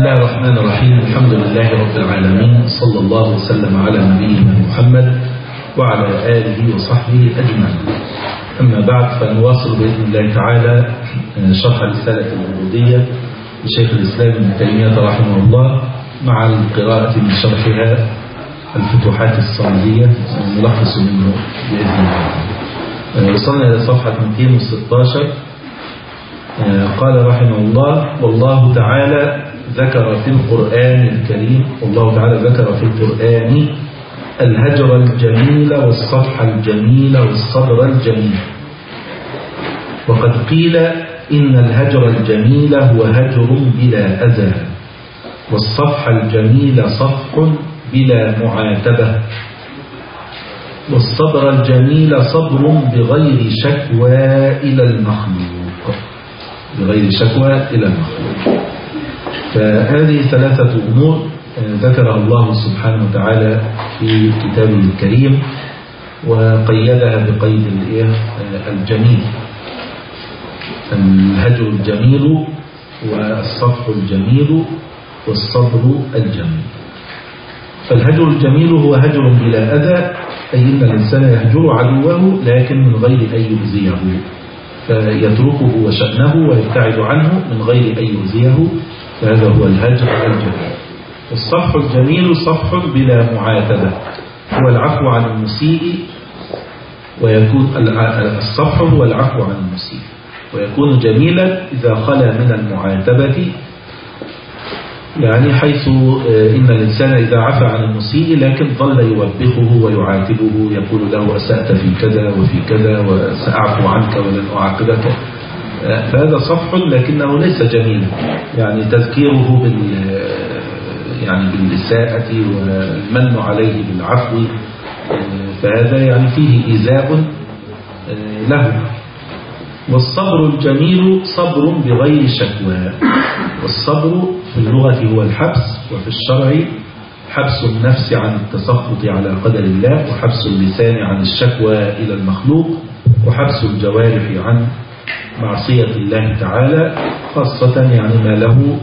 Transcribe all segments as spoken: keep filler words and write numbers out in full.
الله الرحمن الرحيم. الحمد لله رب العالمين، صلى الله وسلم على نبينا محمد وعلى آله وصحبه أجمعين. أما بعد، فنواصل بإذن الله تعالى شرح رسالة العبودية لشيخ الإسلام ابن تيمية رحمه الله، مع القراءة من شرحها الفتوحات الصمدية الملخص منه بإذن الله. وصلنا إلى صفحة مئتين وستة عشر. قال رحمه الله: والله تعالى ذكر في القرآن الكريم والله تعالى ذكر في القرآن الهجر الجميل والصفح الجميل والصبر الجميل. وقد قيل إن الهجر الجميل هو هجر بلا أذى، والصفح الجميل صفح بلا معاتبة، والصبر الجميل صبر بغير شكوى إلى المخلوق بغير شكوى إلى المخلوق. فهذه ثلاثة أمور ذكرها الله سبحانه وتعالى في كتابه الكريم، وقيدها بقيد الجميل: الهجر الجميل والصفح الجميل والصبر الجميل. فالهجر الجميل هو هجر بلا أذى، أي أن الإنسان يهجر عدوه لكن من غير أن يؤذيه، فيتركه وشأنه ويبتعد عنه من غير أن يؤذيه، فهذا هو الهجر الجميل. والصفح الجميل صفح بلا معاتبة، هو العفو عن المسيء، ويكون الصفح هو العفو عن المسيء، ويكون جميلا إذا خلا من المعاتبة، يعني حيث إن الإنسان إذا عفى عن المسيء لكن ظل يوبخه ويعاتبه، يقول له: أسأت في كذا وفي كذا وسأعفو عنك ولن أعاقبك، فهذا صفح لكنه ليس جميلا، يعني تذكيره بال يعني بالإساءة والمن عليه بالعفو، فهذا يعني فيه إيذاء له. والصبر الجميل صبر بغير شكوى. والصبر في اللغة هو الحبس، وفي الشرع حبس النفس عن التسخط على قدر الله، وحبس اللسان عن الشكوى إلى المخلوق، وحبس الجوارح عن معصية الله تعالى، خاصة يعني ما له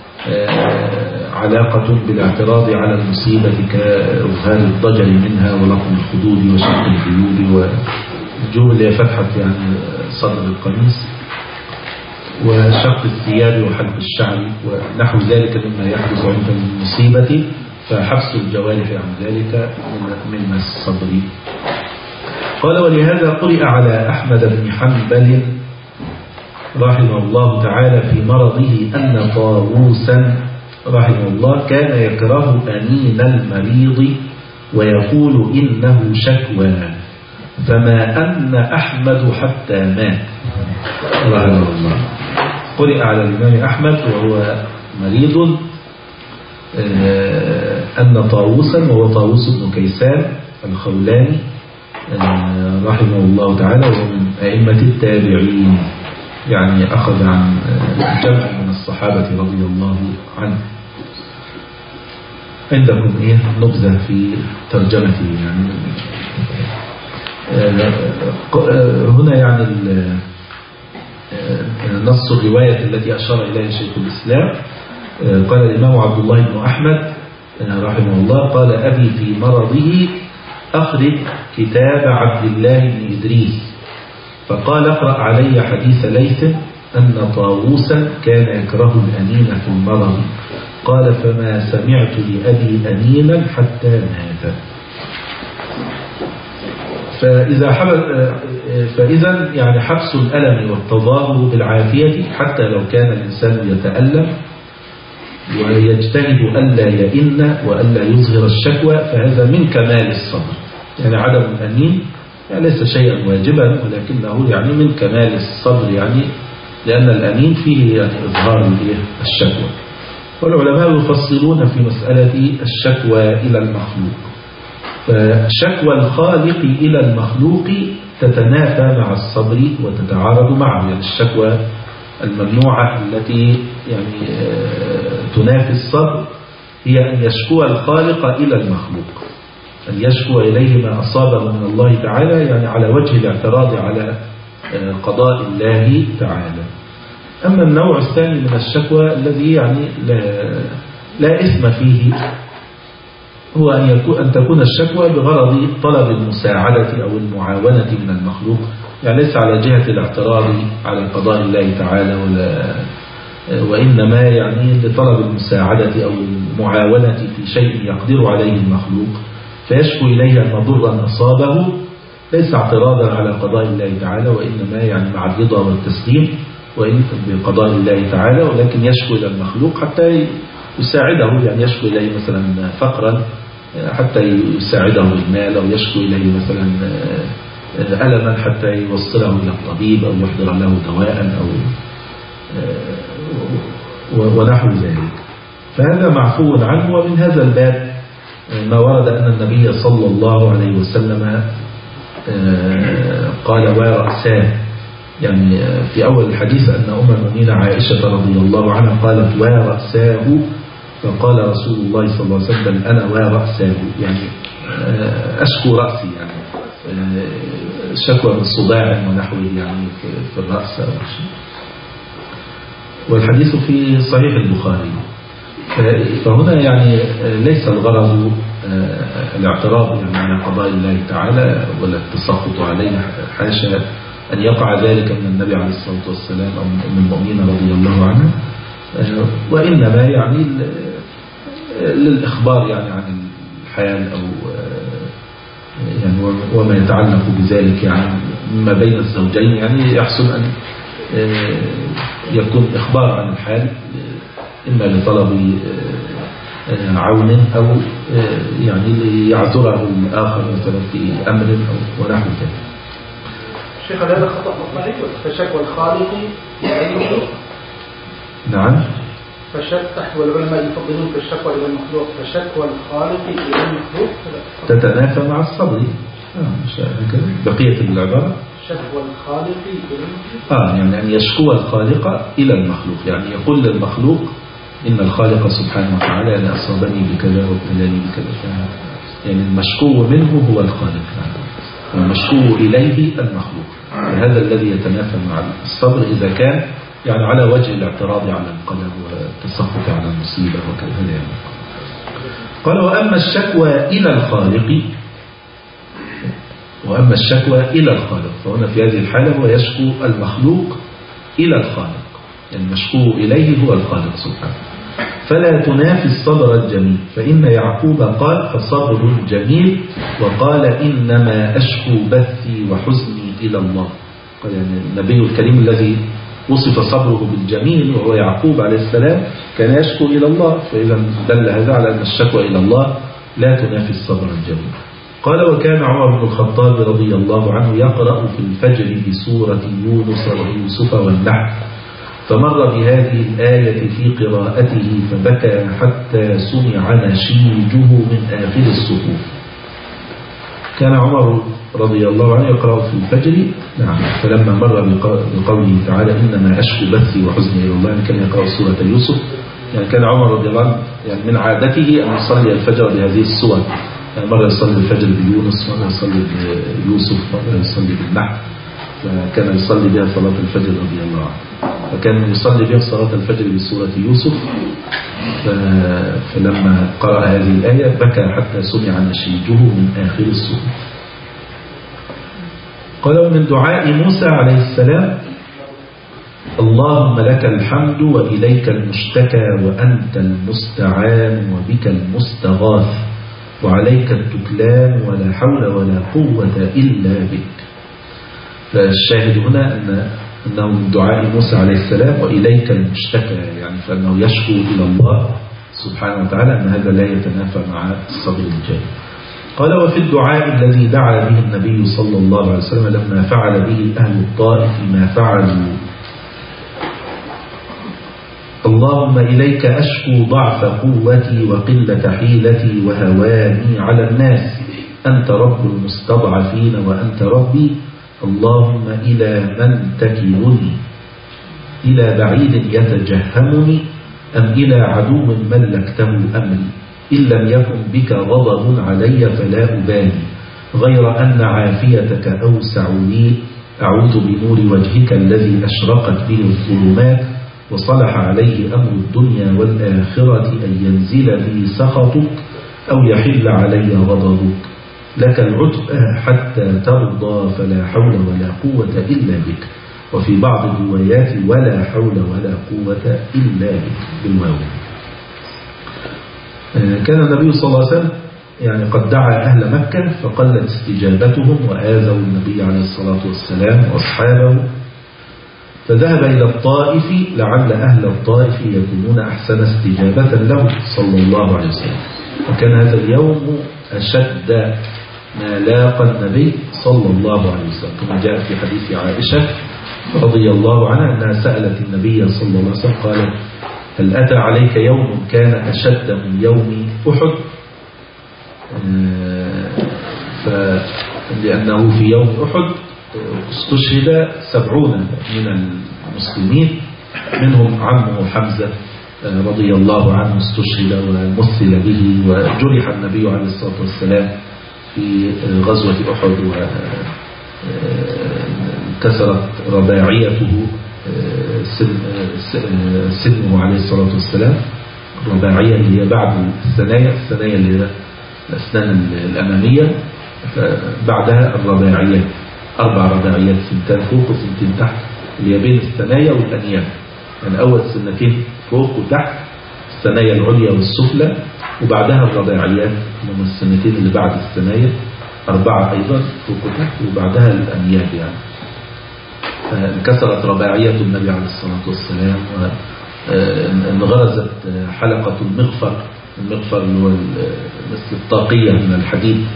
علاقة بالاعتراض على المصيبة كإظهار الضجر منها ولطم الخدود وشق الجيوب والجيوب اللي هي فتحة يعني صدر القميص، وشق الثياب وحلق الشعر ونحو ذلك مما يحدث عند المصيبة، فحبس الجوارح عن ذلك من الصبر. قال: ولهذا قرئ على أحمد بن حنبل رحمه الله تعالى في مرضه أن طاووسا رحمه الله كان يكره أنين المريض ويقول إنه شكوى، فما أن أحمد حتى مات رحمه الله. قرئ على الإمام أحمد وهو مريض أن طاووسا، وهو طاووس بن كيسان الخولاني رحمه الله تعالى، وهو من أئمة التابعين، يعني أخذ عن جمع من الصحابة رضي الله عنه. عندكم إيه نبذة في ترجمته، يعني هنا يعني نص الرواية التي أشار إليها شيخ الإسلام. قال الإمام عبد الله بن أحمد رحمه الله: قال أبي في مرضه أخرج كتاب عبد الله بن إدريس، فقال: اقرأ علي حديث ليث أن طاووسا كان يكره الأنين في المرض. قال: فما سمعت لأبي أنينا حتى مات. فإذا فإذا يعني حبس الألم والتظاهر بالعافية حتى لو كان الإنسان يتألم، ويجتهد ألا يئن وألا يظهر الشكوى، فهذا من كمال الصبر. يعني عدم الأنين يعني ليس شيئا واجبا، ولكنه يعني من كمال الصبر، يعني لأن الأنين فيه يعني إظهار الشكوى. والعلماء يفصلون في مسألة الشكوى إلى المخلوق، فشكوى الخالق إلى المخلوق تتنافى مع الصبر وتتعارض معه. يعني الشكوى الممنوعة التي يعني تنافي الصبر هي أن يشكو الخالق إلى المخلوق، أن يشكو إليه ما أصابه من الله تعالى، يعني على وجه الاعتراض على قضاء الله تعالى. أما النوع الثاني من الشكوى الذي يعني لا, لا إثم فيه هو أن, يكون أن تكون الشكوى بغرض طلب المساعدة أو المعاونة من المخلوق، يعني ليس على جهة الاعتراض على قضاء الله تعالى ولا وإنما يعني لطلب المساعدة أو المعاونة في شيء يقدر عليه المخلوق، فيشكو إليه أن ضرا أصابه ليس اعتراضا على قضاء الله تعالى، وإنما يعني مع الرضا والتسليم وإن بقضاء الله تعالى، ولكن يشكو إلى المخلوق حتى يساعده، يعني يشكو إليه مثلا فقرا حتى يساعده بالمال، أو يشكو إليه مثلا ألما حتى يوصله إلى الطبيب أو يحضر له دواء أو ونحو ذلك. فهذا معفو عنه. ومن هذا الباب ما ورد أن النبي صلى الله عليه وسلم قال ورأساه، يعني في أول الحديث أن أم المؤمنين عائشة رضي الله عنها قالت ورأساه، فقال رسول الله صلى الله عليه وسلم أنا ورأساه، يعني أشكو رأسي، يعني شكوى من صداع ونحوه يعني في الرأس أو شيء. والحديث في صحيح البخاري. فهنا يعني ليس الغرض الاعتراض يعني على قضاء الله تعالى ولا التسخط عليه، حاشا أن يقع ذلك من النبي عليه الصلاة والسلام أو من المؤمنين رضي الله عنه، وإنما يعني للإخبار يعني عن الحال أو يعني وما يتعلق بذلك يعني ما بين الزوجين، يعني يحسن أن يكون إخبار عن الحال إما لطلب عون أو يعني ليعذره الآخر مثلا في أمر أو ونحو ذلك. شيخ هذا خطأ مطلق فشكوى الخالق يعني نعم فشك والعلماء يفضلون في الشكوى إلى المخلوق فشكوى الخالق إلى المخلوق تتنافى مع الصبر. بقية العبارة شكوى الخالق إلى المخلوق آه يعني أن يشكو الخالق إلى المخلوق، يعني يقول للمخلوق إن الخالق سبحانه وتعالى أنا أصابني بكذا وابتلاني بكذا، يعني المشكو منه هو الخالق، والمشكو إليه المخلوق، فهذا الذي يتنافى مع الصبر إذا كان يعني على وجه الاعتراض على القدر والتسخط على المصيبة وكذا يعني. قال وأما الشكوى إلى الخالق وأما الشكوى إلى الخالق فهنا في هذه الحالة هو يشكو المخلوق إلى الخالق، يعني المشكو إليه هو الخالق سبحانه، فلا تنافي الصبر الجميل، فإن يعقوب قال فصبر جميل، وقال إنما أشكو بثي وحزني إلى الله. قال يعني النبي الكريم الذي وصف صبره بالجميل وهو يعقوب عليه السلام كان يشكو إلى الله، فإذا دل هذا على أن الشكوى إلى الله لا تنافي الصبر الجميل. قال وكان عمر بن الخطاب رضي الله عنه يقرأ في الفجر بسورة يونس ويوسف والنحل، فمر بهذه الآية في قراءته فبكى حتى سمع نشيجه من آخر الصفوف. كان عمر رضي الله عنه يقرأ في الفجر، نعم، فلما مر بقوله تعالى إنما أشكو بثي وحزني إلى الله كان يقرأ سورة يوسف، يعني كان عمر رضي الله عنه يعني من عادته أن يصلي الفجر بهذه السور، يعني مرة يصلي الفجر بيونس، مرة يصلي بيوسف، مرة يصلي بالنحل، فكان يصلي بها صلاة الفجر رضي الله عنه، فكان يصلي بها صلاة الفجر بسورة يوسف. فلما قرأ هذه الآية بكى حتى سمع نشيجه من آخر الصفوف. قال ومن دعاء موسى عليه السلام اللهم لك الحمد وإليك المشتكى وأنت المستعان وبك المستغاث وعليك التكلان ولا حول ولا قوة إلا بك. فالشاهد هنا أن أنه من دعاء موسى عليه السلام وإليك المشتكى، يعني فأنه يشكو إلى الله سبحانه وتعالى، أن هذا لا يتنافى مع الصبر الجميل. قال وفي الدعاء الذي دعا به النبي صلى الله عليه وسلم لما فعل به أهل الطائف ما فعلوا اللهم إليك أشكو ضعف قوتي وقلة حيلتي وهواني على الناس، أنت رب المستضعفين وأنت ربي، اللهم إلى من تكلني، إلى بعيد يتجهمني أم إلى عدو ملكته أمري، إن لم يكن بك غضب علي فلا أبالي، غير أن عافيتك أوسع لي، أعوذ بنور وجهك الذي أشرقت به الظلمات وصلح عليه أمر الدنيا والآخرة أن ينزل بي سخطك أو يحل علي غضبك. لك العتبى حتى ترضى فلا حول ولا قوة إلا بك. وفي بعض الروايات ولا حول ولا قوة إلا بك بالواو. كان النبي صلى الله عليه وسلم يعني قد دعا أهل مكة فقلت استجابتهم وآذوا النبي عليه الصلاة والسلام وأصحابه، فذهب إلى الطائف لعل أهل الطائف يكونون أحسن استجابة له صلى الله عليه وسلم. وكان هذا اليوم أشد ما لاقى النبي صلى الله عليه وسلم، كما جاء في حديث عائشة رضي الله عنها أنها سألت النبي صلى الله عليه وسلم قالت: هل أتى عليك يوم كان أشد من يوم أحد؟ لأنه في يوم أحد استشهد سبعون من المسلمين، منهم عمه حمزة رضي الله عنه استشهد ومثل به، وجرح النبي عليه الصلاة والسلام في غزوة أحد وكسرت رباعيته سنه عليه الصلاة والسلام. الرباعية اللي هي بعد الثنايا، الثنايا اللي هي الأسنان الأمامية، بعدها الرباعيات، أربع رباعيات، سنتين فوق وسنتين تحت اللي هي بين الثنايا والأنياب. يعني أول سنتين فوق وتحت، الثنايا العليا والسفلى، وبعدها الرباعيات من السنتين اللي بعد الثنايا، أربعة أيضا فوق وتحت، وبعدها الأنياب. يعني انكسرت رباعية النبي عليه الصلاة والسلام، وانغرزت حلقة المغفر، المغفر اللي هو مثل الطاقية من الحديد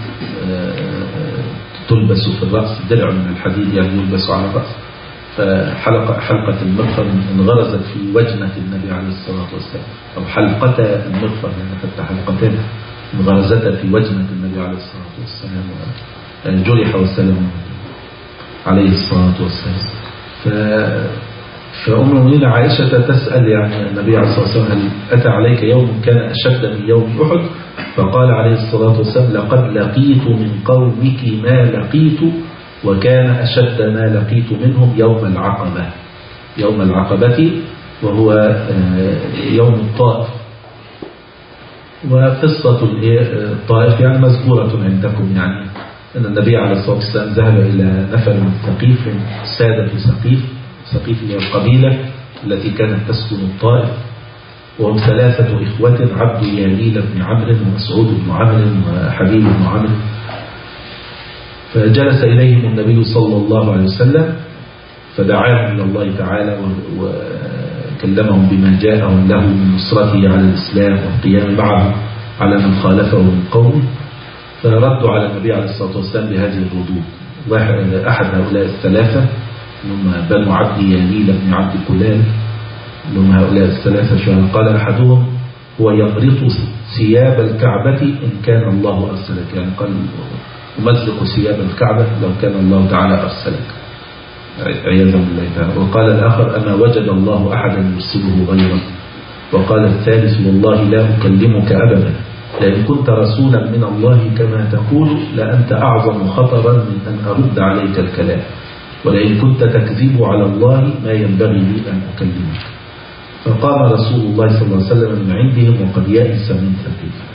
تلبس في الرأس، درع من الحديد يعني يلبس على الرأس، فحلقة حلقة المغفر انغرزت في وجنة النبي عليه الصلاة والسلام، أو حلقة المغفر يعني حتى حلقتين انغرزتا في وجنة النبي عليه الصلاة والسلام، جرح وسلم عليه الصلاة والسلام. ف... فأم المؤمنين عائشة تسأل يعني النبي عليه الصلاة والسلام: هل أتى عليك يوم كان أشد من يوم أحد؟ فقال عليه الصلاة والسلام: لقد لقيت من قومك ما لقيت، وكان أشد ما لقيت منهم يوم العقبة، يوم العقبة وهو يوم الطائف. وقصة الطائف يعني مذكورة عندكم، يعني أن النبي عليه الصلاة والسلام ذهب إلى نفر من ثقيف، سادة ثقيف، ثقيف هي القبيلة التي كانت تسكن الطائف، وهم ثلاثة إخوة: عبد ياليل بن عمرو، ومسعود بن عمرو، وحبيب بن عمرو. فجلس إليهم النبي صلى الله عليه وسلم فدعاهم إلى الله تعالى وكلمهم بما جاءهم له من نصرته على الإسلام والقيام معه على من خالفه من قومه، فردوا على النبي عليه الصلاة والسلام بهذه الردود. واحد أحد هؤلاء الثلاثة هم بنو عبد ياليل بن عبد كلال، هم هؤلاء الثلاثة شهر. قال أحدهم: هو يمرط ثياب الكعبة إن كان الله أرسلك، يعني قال مزق ثياب الكعبة لو كان الله تعالى أرسلك، عياذا بالله تعالى. وقال الآخر: أما وجد الله أحدا يرسله غيرك. وقال الثالث: والله لا أكلمك أبدا، لأن كنت رسولا من الله كما تقول لأنت أعظم خطرا من أن أرد عليك الكلام، ولئن كنت تكذب على الله ما ينبغي لي أن أكلمك. فقام رسول الله صلى الله عليه وسلم من عندهم وقد يأس من ثقيف،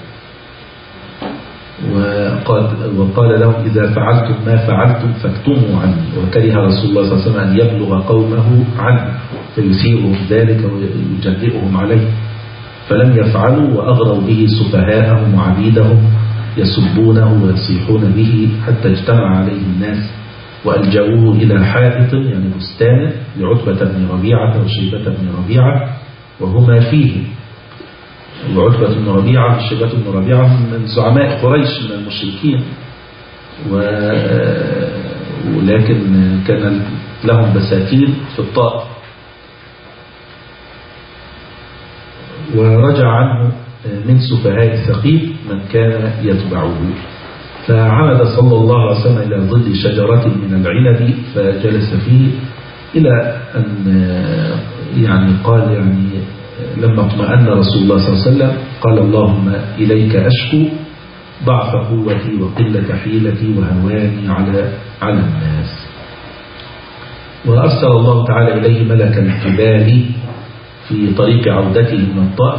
وقال, وقال لهم: إذا فعلتم ما فعلتم فاكتموا عني. وكره رسول الله صلى الله عليه وسلم أن يبلغ قومه عنه فيثيرهم ذلك ويجرئهم عليه، فلم يفعلوا، وأغروا به سفهاءهم وعبيدهم يسبونه ويصيحون به حتى اجتمع عليه الناس، وألجأوه إلى حائط يعني بستان لعتبة بن ربيعة وشيبة بن ربيعة وهما فيه. وعتبة بن ربيعة وشيبة بن ربيعة من زعماء قريش من المشركين، ولكن كان لهم بساتين في الطائف. ورجع عنه من سفهاء ثقيف من كان يتبعه، فعمد صلى الله عليه وسلم إلى ظل شجرة من العنب فجلس فيه إلى أن يعني قال يعني لما اطمأن رسول الله صلى الله عليه وسلم قال: اللهم إليك أشكو ضعف قوتي وقلة حيلتي وهواني على على الناس. وأرسل الله تعالى إليه ملك الجبال في طريق عودته من الطائف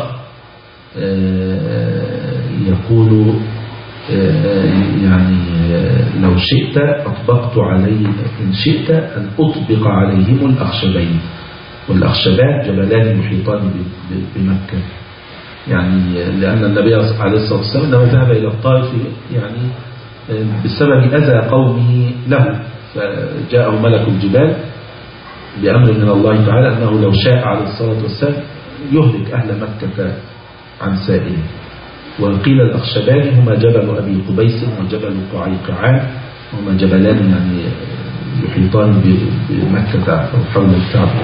يقول يعني لو شئت أطبقت عليه إن شئت أن أطبق عليهم الأخشبين، والأخشبان جبلان يحيطان بمكة، يعني لأن النبي عليه الصلاة والسلام لما ذهب إلى الطائف يعني بسبب أذى قومه له، فجاءه ملك الجبال بأمر من الله تعالى أنه لو شاء عليه الصلاة والسلام يهلك أهل مكة عن سائله. وقيل الأخشبان هما جبل أبي قبيس وجبل قعيقعان، هما جبلان يعني يحيطان بمكة أو حول الكعبة.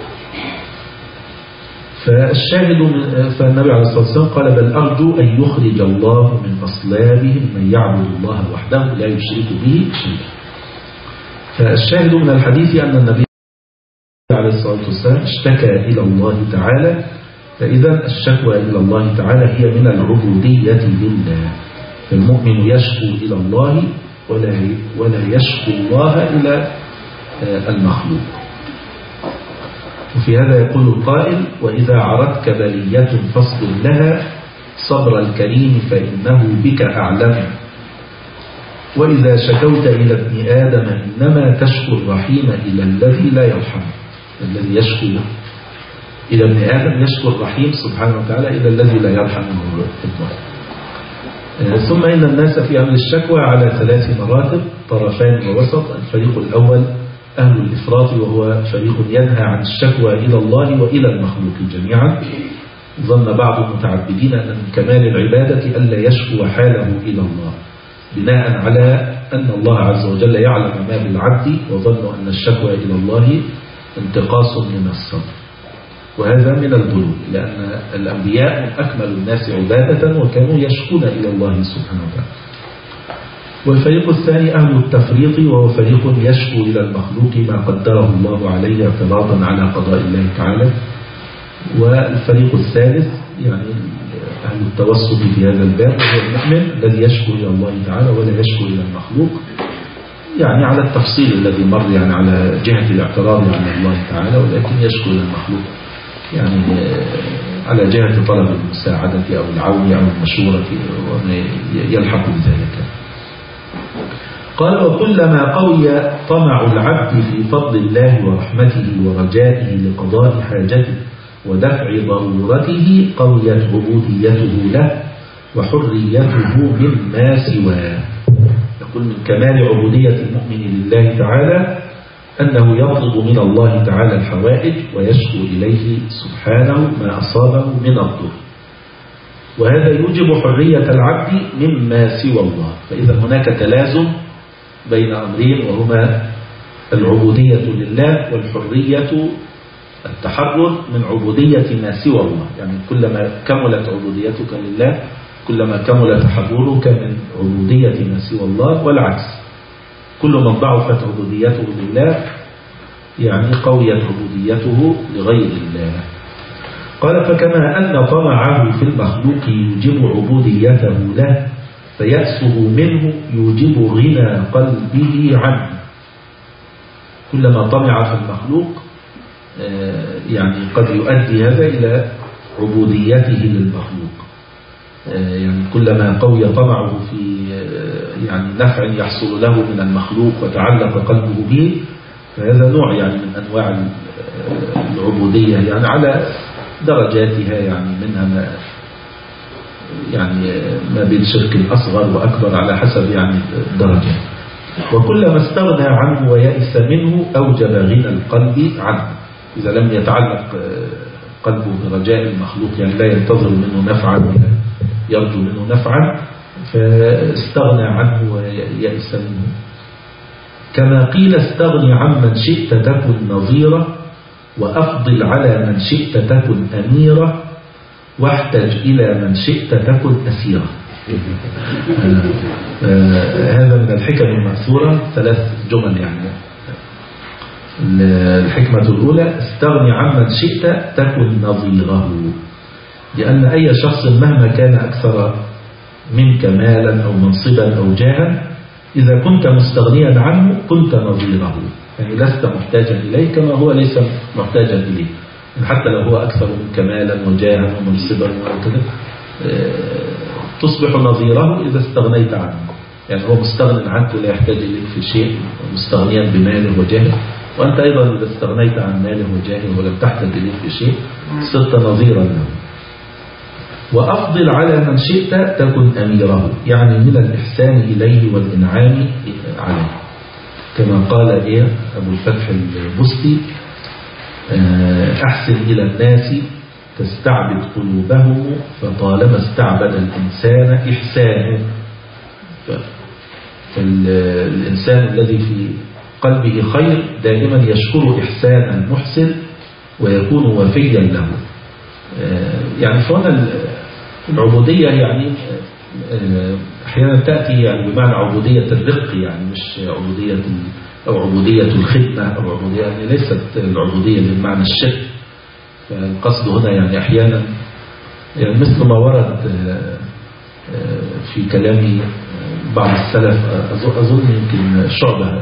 فالشاهد فالنبي عليه الصلاة والسلام قال بل أرجو أن يخرج الله من أصلابهم من يعبد الله وحده لا يشرك به شيئا. فالشاهد من الحديث أن النبي عليه الصلاة والسلام اشتكى إلى الله تعالى، فإذا الشكوى إلى الله تعالى هي من العبودية لله، فالمؤمن يشكو إلى الله ولا ولا يشكو الله إلى المخلوق. وفي هذا يقول القائل وإذا عرضتك بلية فاصبر لها صبر الكريم فإنه بك أعلم، وإذا شكوت إلى ابن آدم إنما تشكو الرحيم إلى الذي لا يرحم. الذي يشكو إلى ابن آدم يشكو الرحيم سبحانه وتعالى إلى الذي لا يرحمه ابنه. ثم إن الناس في أمر الشكوى على ثلاث مراتب طرفان ووسط. الفريق الأول أهل الإفراط وهو فريق ينهى عن الشكوى إلى الله وإلى المخلوق جميعا. ظن بعض المتعبدين أن من كمال العبادة ألا يشكو حاله إلى الله بناء على أن الله عز وجل يعلم ما بالعبد، وظنوا أن الشكوى إلى الله انتقاص من الصبر، وهذا من الغلو، لأن الأنبياء من أكمل الناس عبادة وكانوا يشكون إلى الله سبحانه وتعالى. والفريق الثاني أهل التفريط وهو فريق يشكو إلى المخلوق ما قدره الله عليه اعتراضا على قضاء الله تعالى. والفريق الثالث يعني أهل التوسط في هذا الباب وهو المؤمن الذي يشكو إلى الله تعالى ولا يشكو إلى المخلوق، يعني على التفصيل الذي مر، يعني على جهة الاعتراض على الله تعالى ولكن يشكو إلى المخلوق، يعني على جهة طلب المساعدة أو العون أو المشورة وما يلحق بذلك. قال وكلما قوي طمع العبد في فضل الله ورحمته ورجائه لقضاء حاجته ودفع ضرورته قويت عبوديته له وحريته مما سواه. يقول من كمال عبودية المؤمن لله تعالى أنه يطلب من الله تعالى الحوائج ويشكو إليه سبحانه ما أصابه من الضر، وهذا يوجب حرية العبد مما سوى الله. فإذا هناك تلازم بين أمرين وهما العبودية لله والحرية التحرر من عبودية ما سوى الله. يعني كلما كملت عبوديتك لله كلما كمل تحررك من عبودية ما سوى الله، والعكس كل من ضعفت عبوديته لله يعني قويت عبوديته لغير الله. قال فكما أن طمعه في المخلوق يوجب عبوديته له فيأسه منه يوجب غنى قلبه عنه. كلما طمع في المخلوق يعني قد يؤدي هذا إلى عبوديته للمخلوق، يعني كلما قوي طمعه في يعني نفع يحصل له من المخلوق وتعلق قلبه به، فهذا نوع يعني من أنواع العبودية يعني على درجاتها، يعني منها ما يعني ما بين شرك أصغر وأكبر على حسب يعني الدرجة. وكلما استغنى عنه ويأس منه أوجب غنى القلب عنه. إذا لم يتعلق قلبه برجاء المخلوق يعني لا ينتظر منه نفعا ولا يرجو منه نفعا فاستغنى عنه ويأس منه. كما قيل استغني عمن شئت تكن نظيرة وأفضل على من شئت تكن أميرة واحتج إلى من شئت تكن أسيرة. هذا من الحكم المأثورة، ثلاث جمل يعني. الحكمة الأولى استغني عمن شئت تكن نظيره، لأن أي شخص مهما كان أكثر منك مالا أو منصبا أو جاها إذا كنت مستغنيا عنه كنت نظيره، يعني لست محتاجا إليه كما هو ليس محتاجا إليه. حتى لو هو أكثر من كمالا وجاها ومنصبا وكذا تصبح نظيره إذا استغنيت عنه. يعني هو مستغن عنك لا يحتاج إليك في شيء، مستغنيا بماله وجاهه، وأنت أيضا إذا استغنيت عن ماله وجاهه ولم تحتاج إليك في شيء صرت نظيرا له. وأفضل على من شئت تكن أميره، يعني من الإحسان إليه والإنعام عليه، كما قال إيه أبو الفتح البستي: أحسن إلى الناس تستعبد قلوبهم، فطالما استعبد الإنسان إحسانه. فالإنسان الذي في قلبه خير دائما يشكر إحسان المحسن ويكون وفيا له. يعني فهنا العبودية يعني أحيانا تأتي يعني بمعنى عبودية الرق، يعني مش عبودية أو عبودية الخدمة أو عبودية، يعني ليست العبودية بمعنى الشرك. فالقصد هنا يعني أحيانا يعني مثل ما ورد في كلام بعض السلف، أظن يمكن شعبة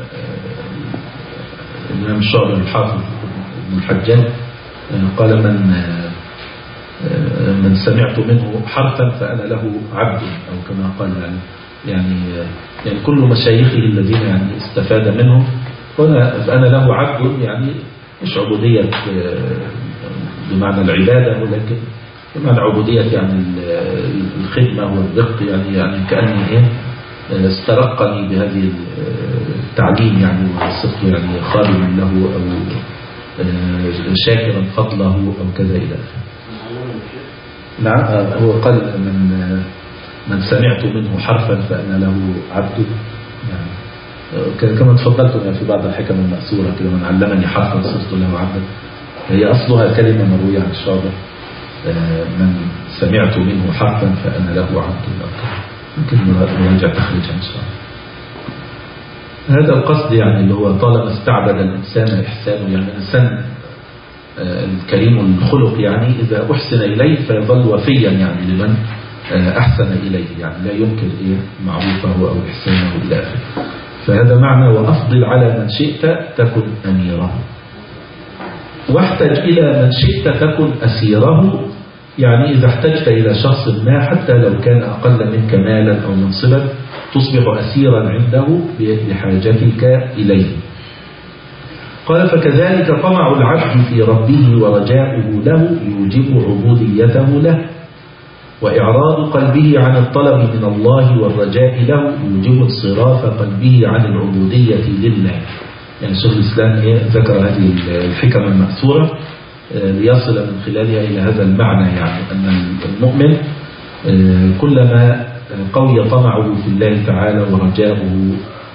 الإمام الشعبة الحافظ ابن الحجاج قال: من من سمعت منه حرفا فأنا له عبد، أو كما قال يعني يعني يعني كل مشايخه الذين يعني استفاد منهم هنا فأنا له عبد، يعني مش عبودية بمعنى العبادة، ولكن بمعنى عبودية يعني الخدمة والرق، يعني يعني كأني إيه استرقني بهذه التعليم يعني، وصرت يعني خادم له أو شاكرا فضله أو كذا إلى آخره. نعم، هو قال: من من سمعت منه حرفا فأنا له عبد، يعني كما تفضلت في بعض الحكم المأثورة كده: من علمني حرفا صرت له عبدا. هي أصلها كلمة مروية عن الشعبة: من سمعت منه حرفا فأنا له عبد. ممكن نراجع تخريجها إن شاء الله. هذا القصد يعني اللي هو طالما استعبد الإنسان إحسانه، يعني الإنسان الكريم الخلق يعني إذا أحسن إليه فيظل وفيا يعني لمن أحسن إليه، يعني لا ينكر إيه معروفه أو إحسانه إلى آخره. فهذا معنى وأفضل على من شئت تكن أميره. واحتج إلى من شئت تكن أسيره، يعني إذا احتجت إلى شخص ما حتى لو كان أقل منك مالا أو منصبا تصبح أسيرا عنده بحاجتك إليه. قال: فكذلك طمع العبد في ربه ورجاؤه له يوجب عبوديته له، وإعراض قلبه عن الطلب من الله والرجاء له يوجب انصراف قلبه عن العبودية لله. يعني شيخ الإسلام ذكر هذه الحكم المأثورة ليصل من خلالها إلى هذا المعنى، يعني أن المؤمن كلما قوي طمعه في الله تعالى ورجاؤه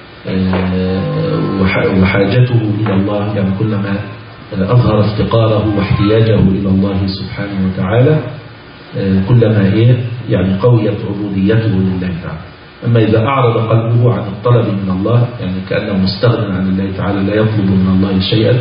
وحاجته إلى الله، يعني كلما أظهر افتقاره واحتياجه إلى الله سبحانه وتعالى كلما إيه يعني قويت عبوديته لله تعالى. أما إذا أعرض قلبه عن الطلب من الله، يعني كأنه مستغنى عن الله تعالى لا يطلب من الله شيئا،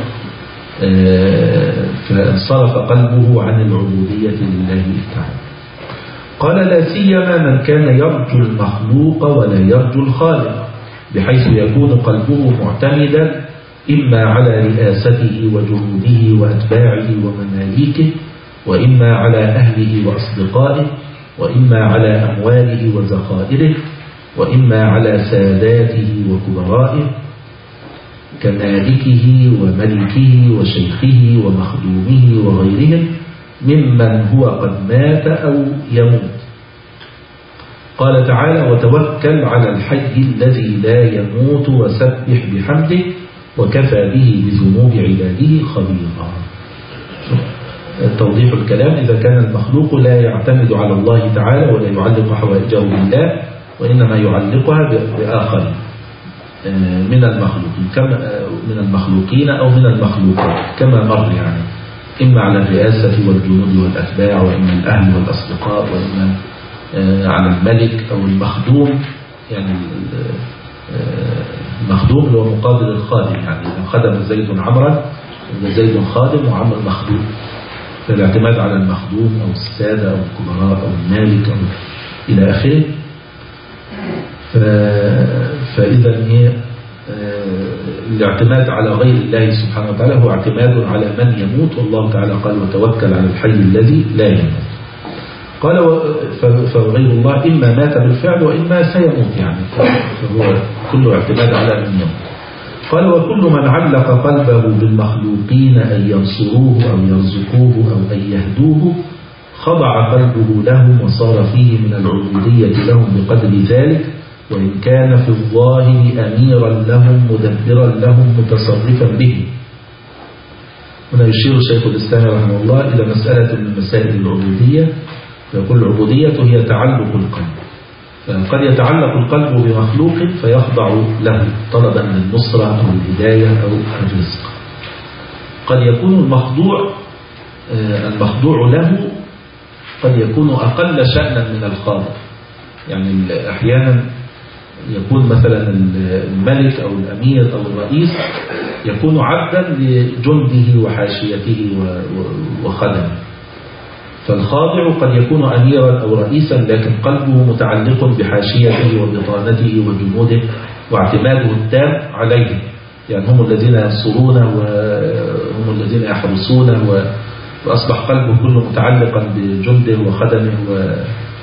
فانصرف قلبه عن العبودية لله تعالى. قال: لا سيما من كان يرجو المخلوق ولا يرجو الخالق، بحيث يكون قلبه معتمدا إما على رئاسته وجنوده وأتباعه ومماليكه، وإما على أهله وأصدقائه، وإما على أمواله وذخائره، وإما على ساداته وكبرائه كمالكه وملكه وشيخه ومخدومه وغيرهم ممن هو قد مات أو يموت. قال تعالى: وتوكل على الحي الذي لا يموت وسبح بحمده وكفى به بذنوب عباده خبيرا. توضيح الكلام: إذا كان المخلوق لا يعتمد على الله تعالى ولا يعلق حوائجه بالله، وإنما يعلقها بآخر من المخلوقين كما من المخلوقين أو من المخلوقات كما مر، يعني إما على الرئاسة والجنود والأتباع، وإما الأهل والأصدقاء، وإما على الملك أو المخدوم. يعني المخدوم هو مقابل الخادم، يعني إذا خدم زيد عمرا زيد خادم وعمر مخدوم، فالاعتماد على المخدوم أو السادة أو الكبراء أو المالك أو إلى آخره. فإذا الاعتماد على غير الله سبحانه وتعالى هو اعتماد على من يموت، والله تعالى قال وتوكل على الحي الذي لا يموت. قال فغير الله إما مات بالفعل وإما سيموت، يعني فهو كله اعتماد على من يموت. قال وكل من علق قلبه بالمخلوقين أن ينصروه أو يرزقوه أو أن يهدوه خضع قلبه لهم وصار فيه من العبودية لهم بقدر ذلك، وإن كان في الظاهر أميرا لهم مدبرا لهم متصرفا به. هنا يشير شيخ الإسلام رحمه الله إلى مسألة من مسائل العبودية، يقول العبودية هي تعلق القلب، فقد يتعلق القلب بمخلوق فيخضع له طلبا للنصرة أو الهداية أو الرزق. قد يكون المخضوع المخضوع له قد يكون أقل شأنا من الخاضع، يعني أحيانا يكون مثلا الملك أو الأمير أو الرئيس يكون عبدا لجنده وحاشيته وخدمه، فالخاضع قد يكون أميرا أو رئيسا لكن قلبه متعلق بحاشيته وبطانته وجنوده واعتماده التام عليهم، يعني هم الذين ينصرونه وهم الذين يحرسونه، وأصبح قلبه كله متعلقا بجنده وخدمه و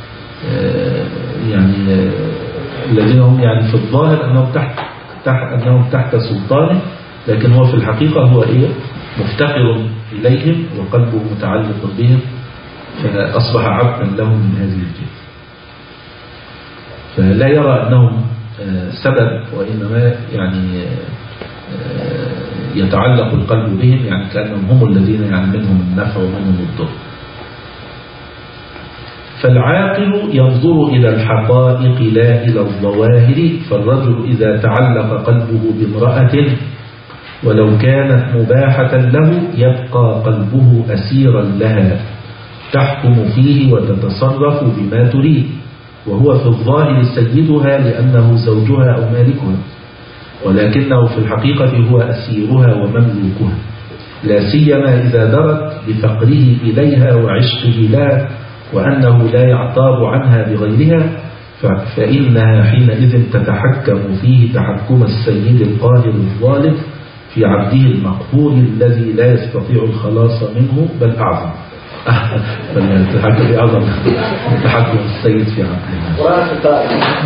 يعني الذين هم يعني في الظاهر أنهم تحت, تحت أنهم تحت سلطانه، لكن هو في الحقيقة هو إيه مفتقر إليهم وقلبه متعلق بهم، فأصبح عبدا لهم من هذه الجهة، فلا يرى أنهم سبب، وإنما يعني يتعلق القلب بهم، يعني كأنهم هم الذين يعني منهم النفع ومنهم الضر. فالعاقل ينظر إلى الحقائق لا إلى الظواهر، فالرجل إذا تعلق قلبه بامرأة ولو كانت مباحة له يبقى قلبه أسيرا لها تحكم فيه وتتصرف بما تريد، وهو في الظاهر سيدها لأنه زوجها أو مالكها، ولكنه في الحقيقة هو أسيرها ومملوكها، لا سيما إذا درت بفقره إليها وعشقه لها وأنه لا يعتاب عنها بغيرها، فإنها حينئذ تتحكم فيه تحكم السيد القاهر الظالم في عبده المقهور الذي لا يستطيع الخلاص منه بل أعظم فالتحكم أعظم تحكم السيد في عبده.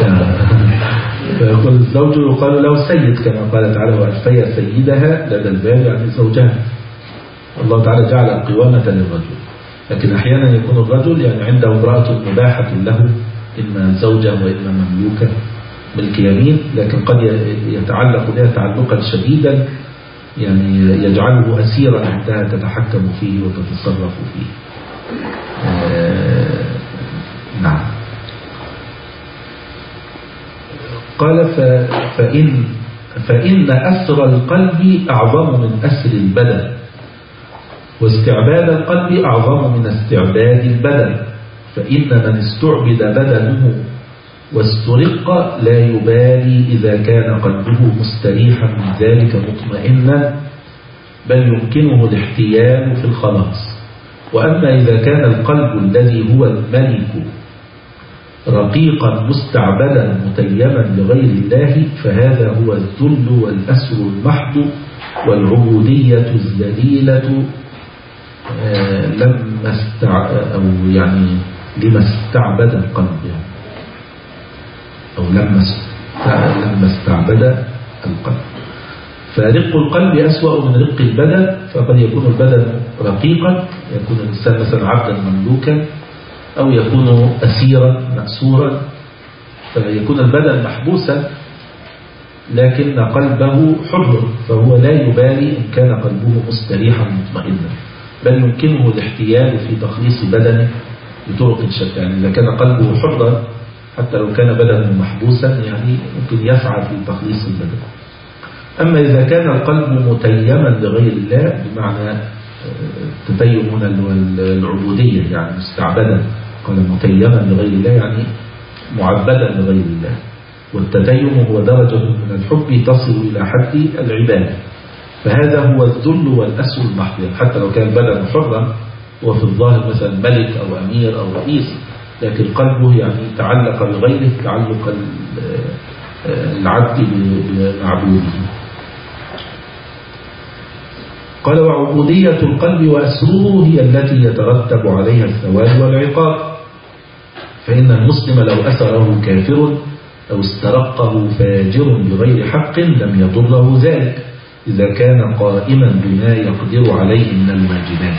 فيقول الزوج يقال له سيد كما قال تعالى وألفي سيدها لدى الباب، يعني زوجها. الله تعالى جعل القوامة للرجل، لكن أحيانا يكون الرجل يعني عنده امرأة مباحة له إما زوجة وإما مملوكة ملك يمين، لكن قد يتعلق بها تعلقا شديدا يعني يجعله أسيرا عندها تتحكم فيه وتتصرف فيه. آه نعم. قال فإن, فإن أسر القلب أعظم من أسر البدن، واستعباد القلب أعظم من استعباد البدن، فإن من استعبد بدنه واسترق لا يبالي إذا كان قلبه مستريحا من ذلك مطمئنا، بل يمكنه الاحتيال في الخلاص. وأما إذا كان القلب الذي هو الملك رقيقا مستعبدا متيما لغير الله، فهذا هو الذل والأسر المحض والعبودية الذليلة آه لما استع... أو يعني لما استعبد القلب، أو لما لما استعبد القلب. فرق القلب أسوأ من رق البدن، فقد يكون البدن رقيقا، يكون الإنسان مثلا عبدا مملوكا، أو يكون أسيرا مأسورا، فيكون البدن محبوسا لكن قلبه حر، فهو لا يبالي إن كان قلبه مستريحا مطمئنا، بل يمكنه الاحتيال في تخليص بدنه بطرق شتى. يعني إذا كان قلبه حرا حتى لو كان بدنه محبوسا يعني ممكن يسعى في تخليص البدن. أما إذا كان القلب متيما لغير الله، بمعنى التتيم هنا العبودية يعني مستعبدا، قال متيما لغير الله يعني معبدا لغير الله، والتتيم هو درجة من الحب تصل إلى حد العبادة، فهذا هو الذل والأسر المحض، حتى لو كان بدنه حرا وفي الظاهر مثلا ملك أو أمير أو رئيس، لكن قلبه يعني تعلق بغيره تعلق العبد بمعبوده. قال وعبودية القلب وأسره هي التي يترتب عليها الثواب والعقاب، فإن المسلم لو أسره كافر أو استرقه فاجر بغير حق لم يضره ذلك إذا كان قائما بما يقدر عليه من الواجبات.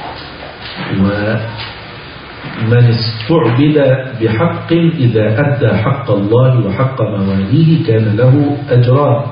ومن استعبد بحق إذا أدى حق الله وحق مواليه كان له أجران.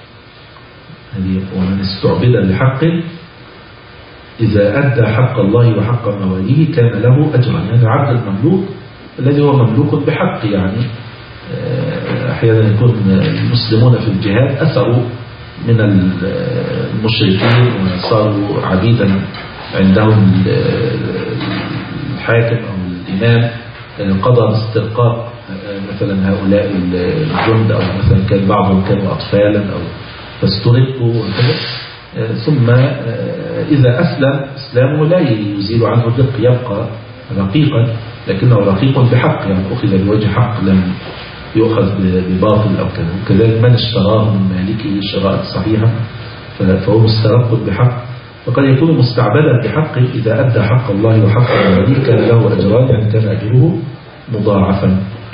ومن استعبد بحق إذا أدى حق الله وحق مواليه كان له أجران، يعني عبد المملوك الذي هو مملوك بحق، يعني أحيانا يكون المسلمون في الجهاد أسروا من المشركين وصاروا عبيدا عندهم الحاكم أو الإمام، قضى باسترقاق مثلا هؤلاء الجند، أو مثلا كان بعضهم كانوا أطفالا أو فاسترقوا وكذا، ثم إذا أسلم إسلامه لا يزيل عنه الرق، يبقى رقيقا لكنه رقيق بحق، يعني أخذ بوجه حق لم يؤخذ بباطل أو كذا. وكذلك من اشتراه من مالكه شراء صحيحة فهو مسترق بحق، فقد يكون مستعبدا بحق إذا أدى حق الله وحق مواليه كان له أجران، يعني كان أجره مضاعفا.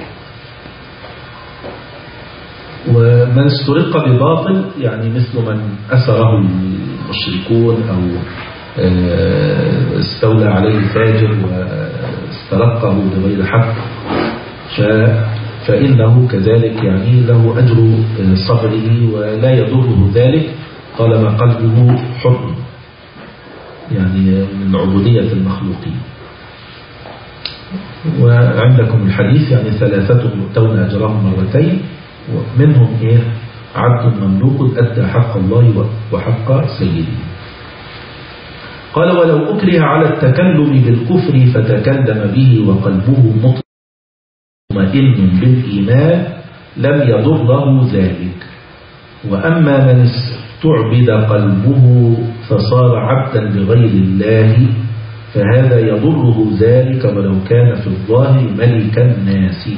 ومن استرق بباطل يعني مثل من أسره المشركون أو استولى عليه فاجر واسترقه بغير حق فإنه كذلك يعني له أجر صبره ولا يضره ذلك طالما قلبه حر، يعني من عبودية المخلوقين. وعندكم الحديث يعني ثلاثة يؤتون أجرهم مرتين، ومنهم إيه؟ عبد مملوك أدى حق الله وحق سيده. قال ولو أكره على التكلم بالكفر فتكلم به وقلبه مطمئن بالإيمان لم يضره ذلك. وأما من استعبد قلبه فصار عبدا لغير الله فهذا يضره ذلك ولو كان في الظاهر ملك الناس.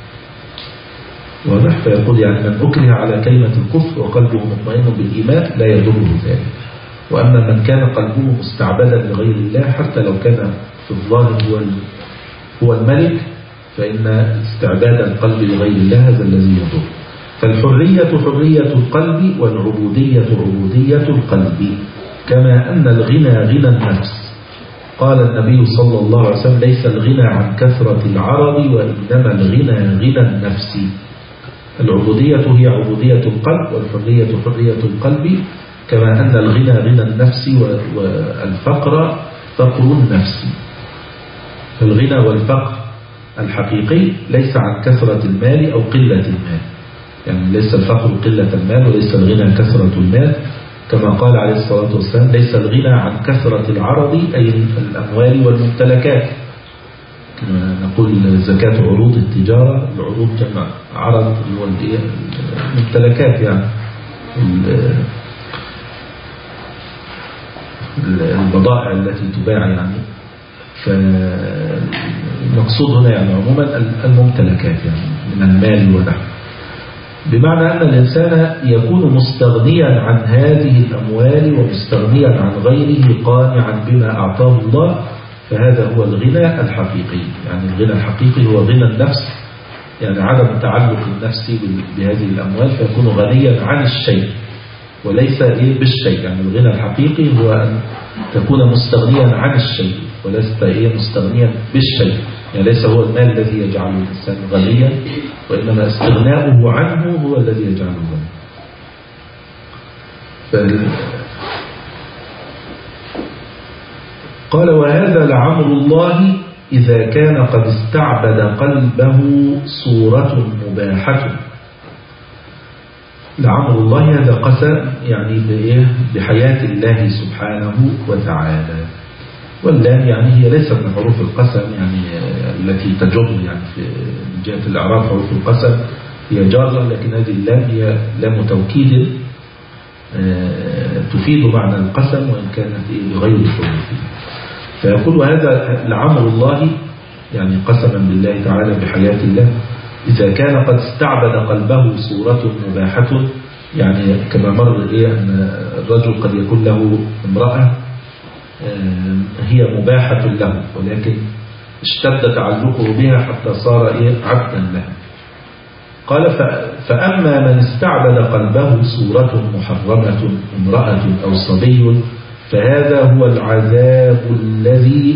واضح؟ فيقول يعني من أكره على كلمة الكفر وقلبه مطمئن بالإيمان لا يضره ذلك. وأما من كان قلبه مستعبدا لغير الله حتى لو كان في الظاهر هو هو الملك فإن استعباد القلب لغير الله هذا الذي يضر. فالحرية حرية القلب والعبودية عبودية القلب، كما أن الغنى غنى النفس. قال النبي صلى الله عليه وسلم ليس الغنى عن كثرة العرض وإنما الغنى غنى النفس. العبودية هي عبودية القلب والحرية حرية القلب، كما أن الغنى غنى النفس والفقر فقر النفس. الغنى والفقر الحقيقي ليس عن كثرة المال أو قلة المال، يعني ليس الفقر قلة المال وليس الغنى كثرة المال، كما قال عليه الصلاة والسلام ليس الغنى عن كثرة العرض أي الأموال والممتلكات. نقول زكاة عروض التجارة، العروض جمع عرض الممتلكات، يعني البضائع التي تباع، يعني فالمقصود هنا يعني عموما الممتلكات يعني من المال ونحو، بمعنى أن الإنسان يكون مستغنيا عن هذه الأموال ومستغنيا عن غيره قانعا بما أعطاه الله، فهذا هو الغنى الحقيقي. يعني الغنى الحقيقي هو غنى النفس، يعني عدم تعلق النفس بهذه الأموال فيكون غنيا عن الشيء وليس إيه بالشيء. يعني الغنى الحقيقي هو أن تكون مستغنيا عن الشيء ولست إيه مستغنيا بالشيء، يعني ليس هو المال الذي يجعل الإنسان غنيا وإنما استغناؤه عنه هو الذي يجعله غنيا. قال وهذا لعمر الله إذا كان قد استعبد قلبه صورة مباحة. لعمر الله هذا قسم يعني بحياة الله سبحانه وتعالى، واللام يعني هي ليست من حروف القسم يعني التي تجر يعني في جهة الإعراب حروف القسم هي جارة، لكن هذه اللام هي لام توكيد تفيد معنى القسم وإن كانت بغير حروف. فيقول هذا لعمر الله يعني قسما بالله تعالى بحياة الله إذا كان قد استعبد قلبه صورة مباحة، يعني كما مر إيه أن الرجل قد يكون له امرأة هي مباحة له، ولكن اشتد تعلقه بها حتى صار إيه عبدا لها. قال فأما من استعبد قلبه صورة محرمة امرأة أو صبي فهذا هو العذاب الذي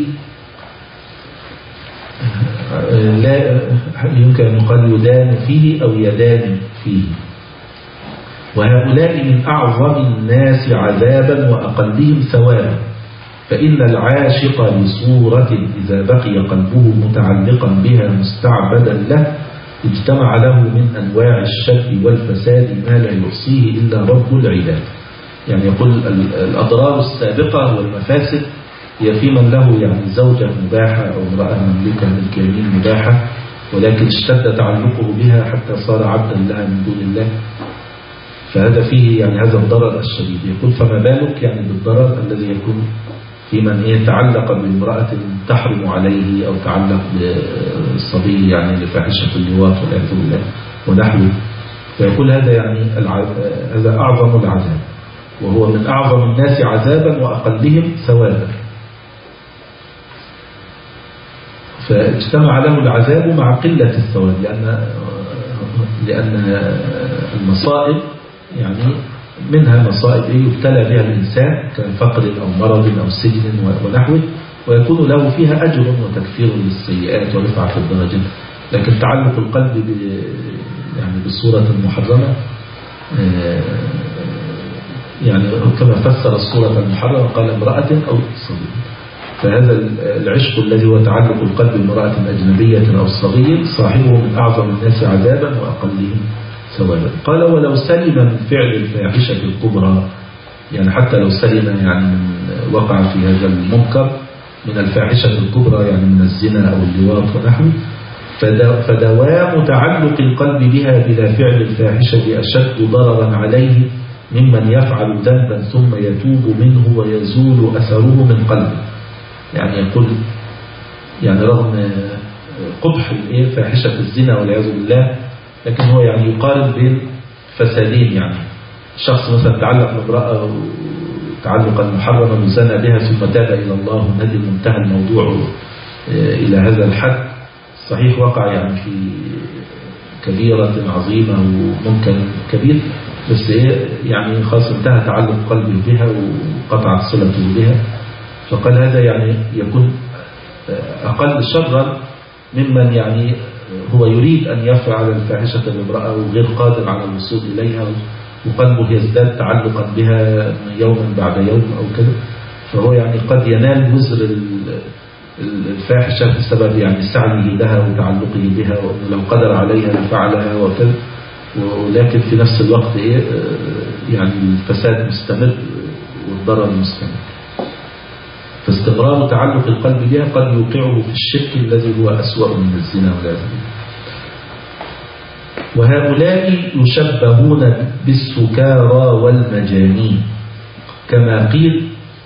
لا يمكن أن يقال يدان فيه أو يدان فيه. وهؤلاء من أعظم الناس عذابا وأقلهم ثوابا، فإن العاشق لصورة إذا بقي قلبه متعلقا بها مستعبدا له اجتمع له من أنواع الشر والفساد ما لا يحصيه إلا رب العباد. يعني يقول الأضرار السابقة والمفاسد هي في من له يعني زوجة مباحة أو امرأة مملوكة ملك يمين مباحة، ولكن اشتد تعلقه بها حتى صار عبدا لها من دون الله، فهذا فيه يعني هذا الضرر الشديد. يقول فما بالك يعني بالضرر الذي يكون في من يتعلق بامرأة تحرم عليه أو تعلق بالصبي يعني لفاحشة اللواط والعياذ بالله ونحوه. فيقول هذا يعني هذا أعظم العذاب، وهو من أعظم الناس عذابا وأقلهم ثوابا. فاجتمع له العذاب مع قلة الثواب، لأن لأن المصائب يعني منها مصائب يبتلى بها الإنسان كفقر أو مرض أو سجن ونحوه، ويكون له فيها أجر وتكفير للسيئات ورفعة الدرجات. لكن تعلق القلب يعني بالصورة المحرمة يعني كما فسر الصورة المحرمة قال امرأة أو صبي، فهذا العشق الذي هو تعلق القلب بامرأة أجنبية أو صبي صاحبه من أعظم الناس عذابا وأقلهم ثوابا. قال ولو سلم من فعل الفاحشة الكبرى، يعني حتى لو سلم يعني وقع في هذا المنكر من الفاحشة الكبرى يعني من الزنا أو اللواط ونحوه، فدوام تعلق القلب بها بلا فعل الفاحشة أشد ضررا عليه ممن يفعل ذنبا ثم يتوب منه ويزول أثره من قلبه. يعني يقول يعني رغم قبح فاحشة الزنا والعياذ بالله، لكن هو يعني يقارن بين فسادين. يعني شخص مثلا تعلق بامرأة تعلقا محرما وزنى بها ثم تاب إلى الله وندم منتهى الموضوع إلى هذا الحد، صحيح وقع يعني في كبيرة عظيمة وممكن كبير، بس يعني خلاص انتهى تعلق قلبه بها وقطعت صلته بها. فقال هذا يعني يكون أقل شرا ممن يعني هو يريد أن يفعل الفاحشة بامرأة وغير قادر على الوصول إليها وقلبه يزداد تعلقا بها يوما بعد يوم أو كذا، فهو يعني قد ينال وزر الفاحشة بسبب يعني سعيه لها وتعلقه بها، وأنه لو قدر عليها لفعلها وكذا، ولكن في نفس الوقت إيه يعني الفساد مستمر والضرر مستمر. فاستمرار تعلق القلب بها قد يوقعه في الشرك الذي هو أسوأ من الزنا والعياذ بالله. وهؤلاء يشبهون بالسكارى والمجانين، كما قيل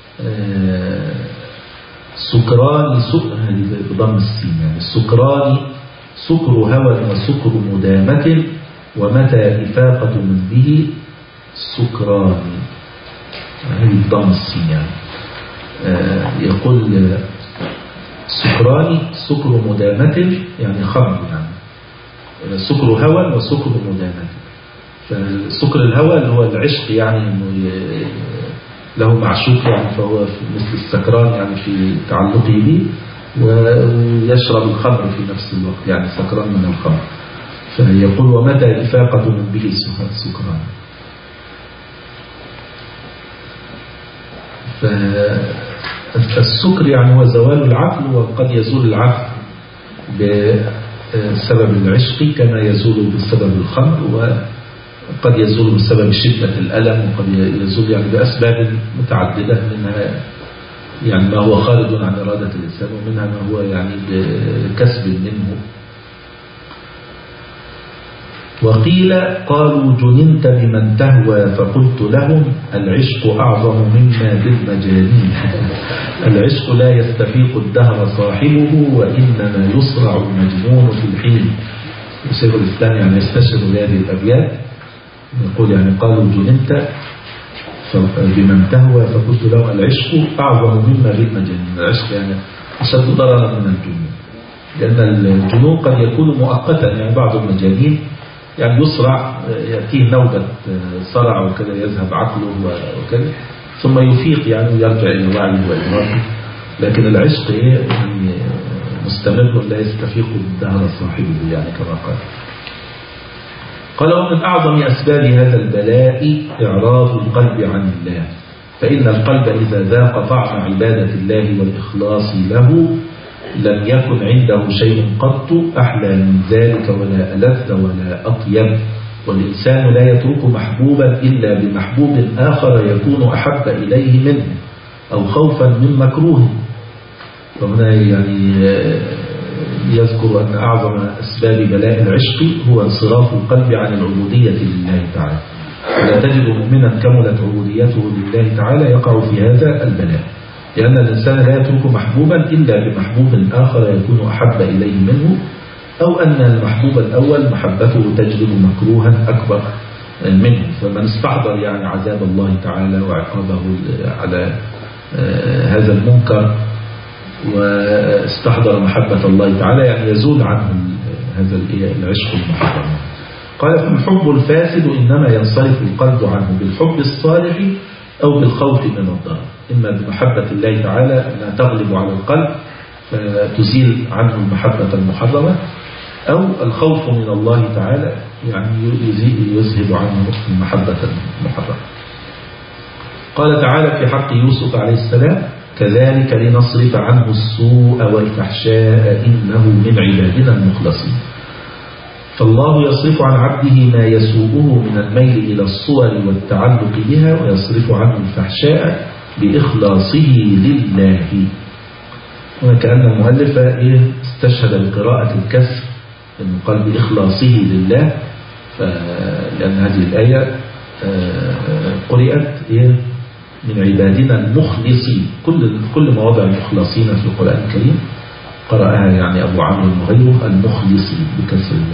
سكران بضم السين، يعني السكران سكر هوى وسكر مدامة، ومتى إفاقة من به سكران هذه بضم السين. يعني يقول سكران سكر مدامة يعني خمر، يعني سكر هوى وسكر مدامة. فسكر الهوى اللي هو العشق يعني انه له معشوق، يعني فهو مثل السكران يعني في تعلقه به، ويشرب الخمر في نفس الوقت يعني سكران من الخمر. فيقول ومتى إفاقة من به سكران. فالسكر يعني هو زوال العقل، وقد يزول العقل بسبب العشق كما يزول بسبب الخمر، وقد يزول بسبب شدة الألم، وقد يزول يعني بأسباب متعددة، منها يعني ما هو خارج عن إرادة الإنسان، ومنها ما هو يعني بكسب منه. وقيل قالوا جننت بمن تهوى، فقلت لهم العشق أعظم مما بالمجانين. العشق لا يستفيق الدهر صاحبه، وإنما يصرع المجنون في الحين. الشيخ الإسلام يعني يستشهد بهذه الأبيات يقول يعني قالوا جننت بمن تهوى فقلت له العشق أعظم مما بالمجانين. العشق يعني أشد ضررا من الجنون، لأن الجنون قد يكون مؤقتا، يعني بعض المجانين يعني يسرع يأتيه نوبة صرع وكذا يذهب عقله وكذا ثم يفيق يعني ويرجع إلى وعيه وإدراكه، لكن العشق يعني مستمر لا يستفيق الدهر صاحبه يعني كما قال. قال ومن أعظم أسباب هذا البلاء إعراض القلب عن الله، فإن القلب إذا ذاق طعم عبادة الله والإخلاص له لم يكن عنده شيء قط أحلى من ذلك ولا ألذ ولا أطيب، والإنسان لا يترك محبوبا إلا بمحبوب آخر يكون أحب إليه منه أو خوفا من مكروه. وهنا يعني يذكر أن أعظم أسباب بلاء العشق هو انصراف القلب عن العبودية لله تعالى، لا تجد مؤمنا كملت عبوديته لله تعالى يقع في هذا البلاء، لأن الإنسان لا يترك محبوبا إلا بمحبوب آخر يكون أحب إليه منه، أو أن المحبوب الأول محبته تجلب مكروها أكبر منه. فمن استحضر يعني عذاب الله تعالى وعقابه على هذا المنكر واستحضر محبة الله تعالى يعني يزول عنه هذا العشق المحرم. قال فالحب الفاسد إنما ينصرف القلب عنه بالحب الصالح أو بالخوف من الضرر، إما بمحبة الله تعالى أنها تغلب على القلب فتزيل عنه المحبة المحرمة، أو الخوف من الله تعالى يعني يذهب عنه المحبة المحرمة. قال تعالى في حق يوسف عليه السلام كذلك لنصرف عنه السوء والفحشاء إنه من عبادنا المخلصين. فالله يصرف عن عبده ما يسوءه من الميل إلى الصور والتعلق بها، ويصرف عنه الفحشاء بإخلاصه لله. وكأن المؤلف استشهد بقراءة الكسر من قلب إخلاصه لله، لأن هذه الآية قرأت من عبادنا المخلصين، كل كل مواضع المخلصين في القرآن الكريم قرأها يعني أبو عمرو المغيرة المخلصين بكسر الله.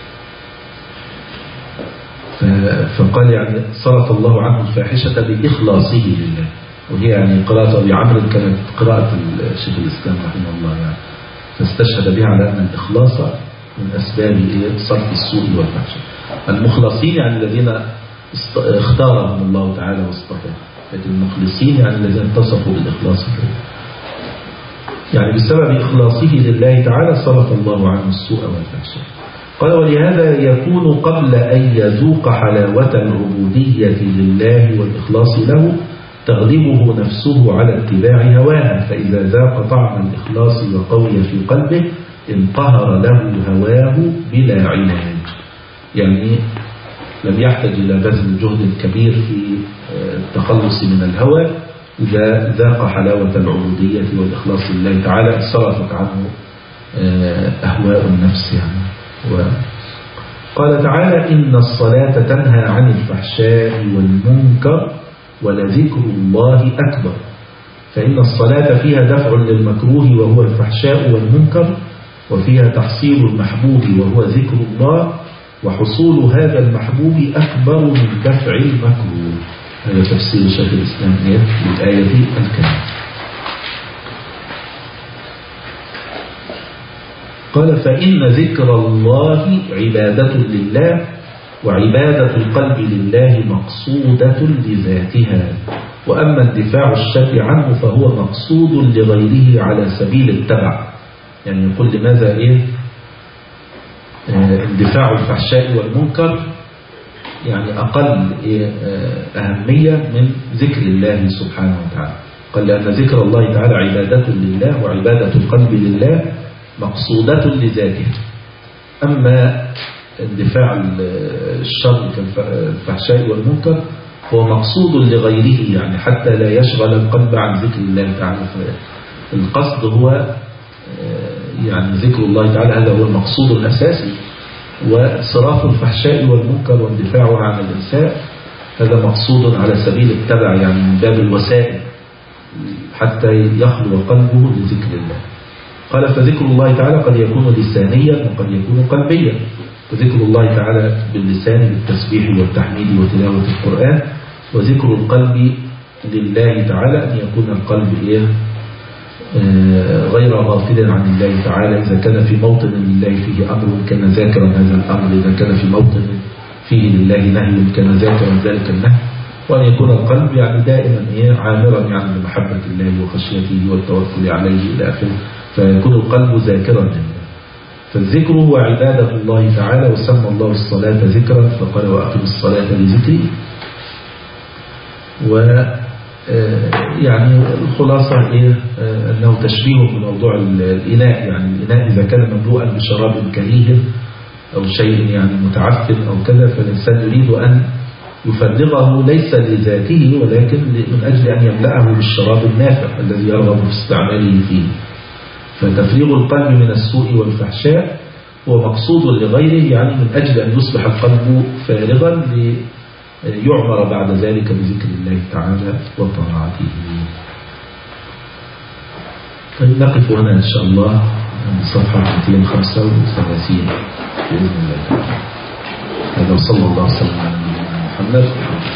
فقال يعني صرف الله عنه الفاحشة بإخلاصه لله، وهي يعني قراءة أبي عمرو كانت قراءة شيخ الإسلام رحمه الله يعني، فاستشهد بها على أن الإخلاص من أسباب صرف السوء والفحشة. المخلصين يعني الذين اختارهم الله تعالى واصطفاهم، لكن المخلصين يعني الذين اتصفوا بالإخلاص يعني بسبب إخلاصه لله تعالى صرف الله عنه السوء والفحشاء. قال ولهذا يكون قبل أن يذوق حلاوة العبودية لله والإخلاص له تغلبه نفسه على اتباع هواها، فإذا ذاق طعم الإخلاص وقوي في قلبه انقهر له هواه بلا علاج، يعني لم يحتاج إلى بذل جهد كبير في التخلص من الهوى. إذا ذاق حلاوة العبودية والإخلاص لله تعالى صرفت عنه أهواء النفس يعني. قال تعالى إن الصلاة تنهى عن الفحشاء والمنكر ولذكر الله أكبر، فإن الصلاة فيها دفع للمكروه وهو الفحشاء والمنكر، وفيها تحصيل المحبوب وهو ذكر الله، وحصول هذا المحبوب أكبر من دفع المكروه. هذا تفسير شيخ الإسلام للآية الكريمة. قال فإن ذكر الله عبادة لله، وعبادة القلب لله مقصودة لذاتها، وأما اندفاع الشر عنه فهو مقصود لغيره على سبيل التبع. يعني يقول لماذا إيه اندفاع الفحشاء والمنكر يعني أقل إيه أهمية من ذكر الله سبحانه وتعالى. قال لأن ذكر الله تعالى عبادة لله، وعبادة القلب لله مقصودة لذاته. أما اندفاع الشر كالفحشاء والمنكر هو مقصود لغيره، يعني حتى لا يشغل القلب عن ذكر الله تعالى. القصد هو يعني ذكر الله تعالى، هذا هو المقصود الأساسي، وصراف الفحشاء والمنكر واندفاعها عن الإنسان هذا مقصود على سبيل التبع، يعني من باب الوسائل حتى يخلو قلبه لذكر الله. قال فذكر الله تعالى قد يكون لسانيا وقد يكون قلبيا، وذكر الله تعالى باللسان بالتسبيح والتحميد وتلاوة القرآن، وذكر القلب لله تعالى أن يكون القلب إيه غير غافل عن الله تعالى. إذا كان في موطن لله فيه أمر كان ذاكرا هذا الأمر، إذا كان في موطن فيه لله نهي كان ذاكرا ذلك النهي، وأن يكون القلب يعني دائما إيه عامرا يعني بمحبة الله وخشيته والتوكل عليه إلى آخره، فيكون القلب ذاكرا لله. فالذكر هو عبادة الله تعالى، وسمى الله الصلاة ذكرا فقال وأقم الصلاة لذكري. و يعني الخلاصة إيه أنه تشبيه بموضوع الإناء، يعني الإناء إذا كان مملوءا بشراب كريه أو شيء يعني متعفن أو كذا، فالإنسان يريد أن يفرغه ليس لذاته ولكن من أجل أن يملأه بالشراب النافع الذي يرغب في استعماله فيه. فتفريغ القلب من السوء والفحشاء هو مقصود لغيره، يعني من أجل أن يصبح القلب فارغا ليعمر بعد ذلك بذكر الله تعالى وطاعته. طيب نقف هنا إن شاء الله صفحة مئتين وخمسة وثلاثين بإذن الله. هذا وصلى الله وسلم على نبينا محمد.